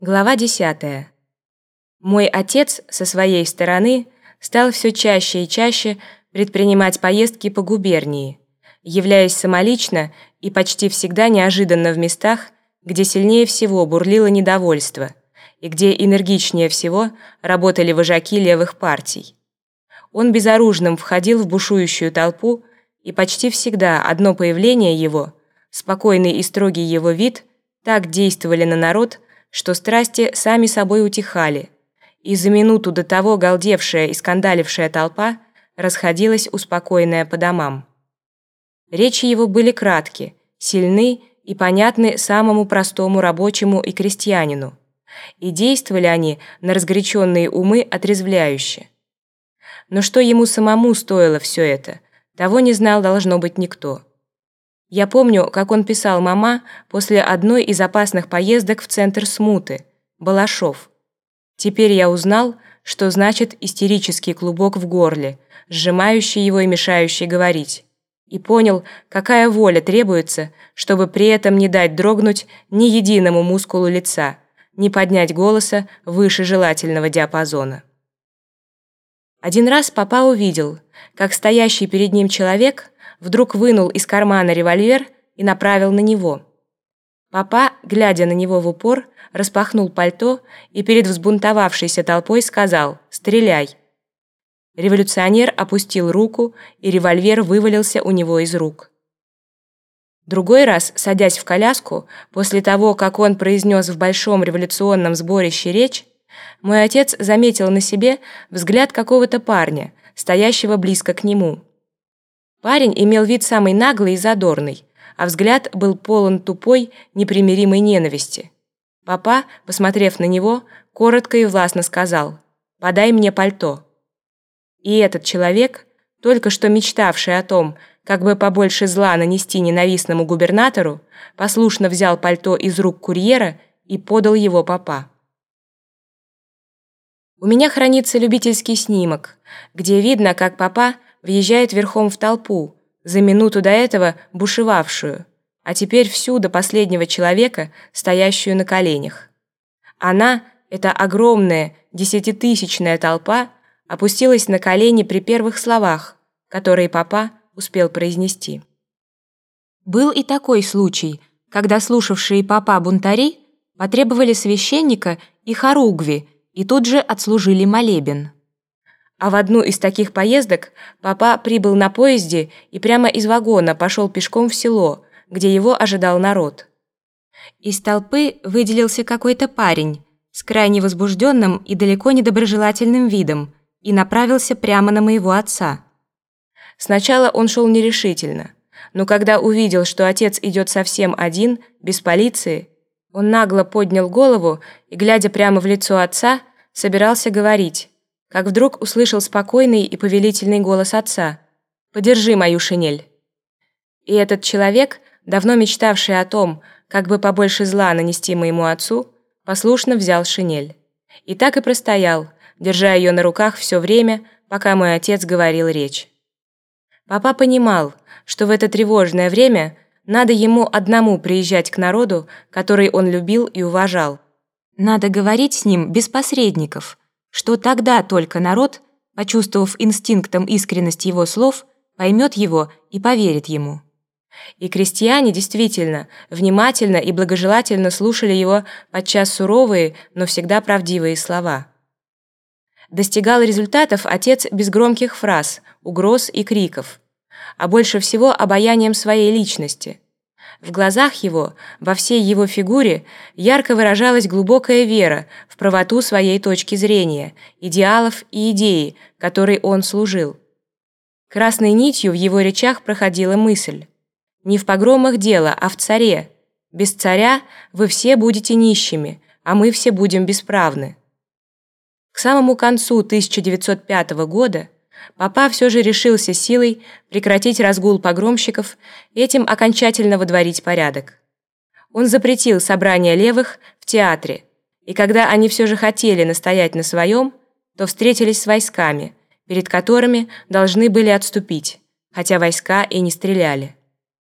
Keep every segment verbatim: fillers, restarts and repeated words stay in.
Глава десятая. Мой отец со своей стороны стал все чаще и чаще предпринимать поездки по губернии, являясь самолично и почти всегда неожиданно в местах, где сильнее всего бурлило недовольство и где энергичнее всего работали вожаки левых партий. Он безоружным входил в бушующую толпу, и почти всегда одно появление его, спокойный и строгий его вид, так действовали на народ, что страсти сами собой утихали, и за минуту до того галдевшая и скандалившая толпа расходилась успокоенная по домам. Речи его были кратки, сильны и понятны самому простому рабочему и крестьянину, и действовали они на разгоряченные умы отрезвляюще. Но что ему самому стоило все это, того не знал, должно быть, никто. Я помню, как он писал мама после одной из опасных поездок в центр смуты, Балашов. Теперь я узнал, что значит истерический клубок в горле, сжимающий его и мешающий говорить, и понял, какая воля требуется, чтобы при этом не дать дрогнуть ни единому мускулу лица, не поднять голоса выше желательного диапазона. Один раз папа увидел, как стоящий перед ним человек вдруг вынул из кармана револьвер и направил на него. Папа, глядя на него в упор, распахнул пальто и перед взбунтовавшейся толпой сказал «Стреляй!». Революционер опустил руку, и револьвер вывалился у него из рук. Другой раз, садясь в коляску, после того, как он произнес в большом революционном сборище речь, мой отец заметил на себе взгляд какого-то парня, стоящего близко к нему. Парень имел вид самый наглый и задорный, а взгляд был полон тупой, непримиримой ненависти. Папа, посмотрев на него, коротко и властно сказал «Подай мне пальто». И этот человек, только что мечтавший о том, как бы побольше зла нанести ненавистному губернатору, послушно взял пальто из рук курьера и подал его папа. У меня хранится любительский снимок, где видно, как папа въезжает верхом в толпу, за минуту до этого бушевавшую, а теперь всю до последнего человека, стоящую на коленях. Она, эта огромная десятитысячная толпа, опустилась на колени при первых словах, которые папа успел произнести. Был и такой случай, когда слушавшие папа бунтари потребовали священника и хоругви и тут же отслужили молебен. А в одну из таких поездок папа прибыл на поезде и прямо из вагона пошел пешком в село, где его ожидал народ. Из толпы выделился какой-то парень с крайне возбужденным и далеко не доброжелательным видом и направился прямо на моего отца. Сначала он шел нерешительно, но когда увидел, что отец идет совсем один, без полиции, он нагло поднял голову и, глядя прямо в лицо отца, собирался говорить, как вдруг услышал спокойный и повелительный голос отца «Подержи мою шинель». И этот человек, давно мечтавший о том, как бы побольше зла нанести моему отцу, послушно взял шинель. И так и простоял, держа ее на руках все время, пока мой отец говорил речь. Папа понимал, что в это тревожное время надо ему одному приезжать к народу, который он любил и уважал. Надо говорить с ним без посредников, что тогда только народ, почувствовав инстинктом искренность его слов, поймет его и поверит ему. И крестьяне действительно внимательно и благожелательно слушали его подчас суровые, но всегда правдивые слова. Достигал результатов отец без громких фраз, угроз и криков, а больше всего обаянием своей личности. В глазах его, во всей его фигуре ярко выражалась глубокая вера в правоту своей точки зрения, идеалов и идеи, которой он служил. Красной нитью в его речах проходила мысль: не в погромах дело, а в царе. Без царя вы все будете нищими, а мы все будем бесправны. К самому концу тысяча девятьсот пятого года папа все же решился силой прекратить разгул погромщиков и этим окончательно водворить порядок. Он запретил собрания левых в театре, и когда они все же хотели настоять на своем, то встретились с войсками, перед которыми должны были отступить, хотя войска и не стреляли.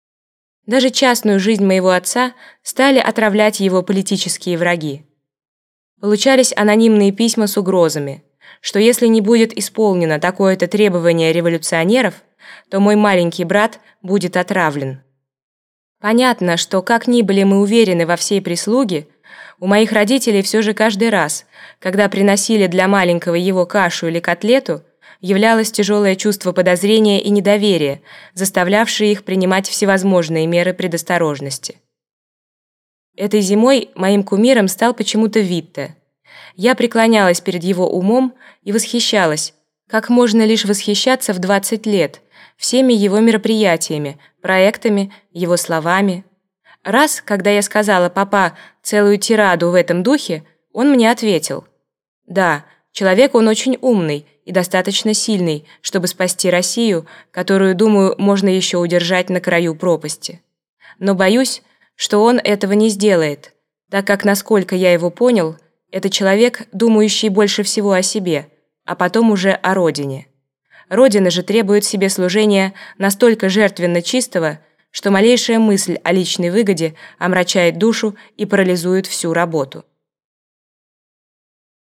Даже частную жизнь моего отца стали отравлять его политические враги. Получались анонимные письма с угрозами, что если не будет исполнено такое-то требование революционеров, то мой маленький брат будет отравлен. Понятно, что как ни были мы уверены во всей прислуге, у моих родителей все же каждый раз, когда приносили для маленького его кашу или котлету, являлось тяжелое чувство подозрения и недоверия, заставлявшее их принимать всевозможные меры предосторожности. Этой зимой моим кумиром стал почему-то Витте. Я преклонялась перед его умом и восхищалась, как можно лишь восхищаться в двадцать лет, всеми его мероприятиями, проектами, его словами. Раз, когда я сказала «папа» целую тираду в этом духе, он мне ответил: «Да, человек он очень умный и достаточно сильный, чтобы спасти Россию, которую, думаю, можно еще удержать на краю пропасти. Но боюсь, что он этого не сделает, так как, насколько я его понял, это человек, думающий больше всего о себе, а потом уже о родине. Родина же требует себе служения настолько жертвенно чистого, что малейшая мысль о личной выгоде омрачает душу и парализует всю работу».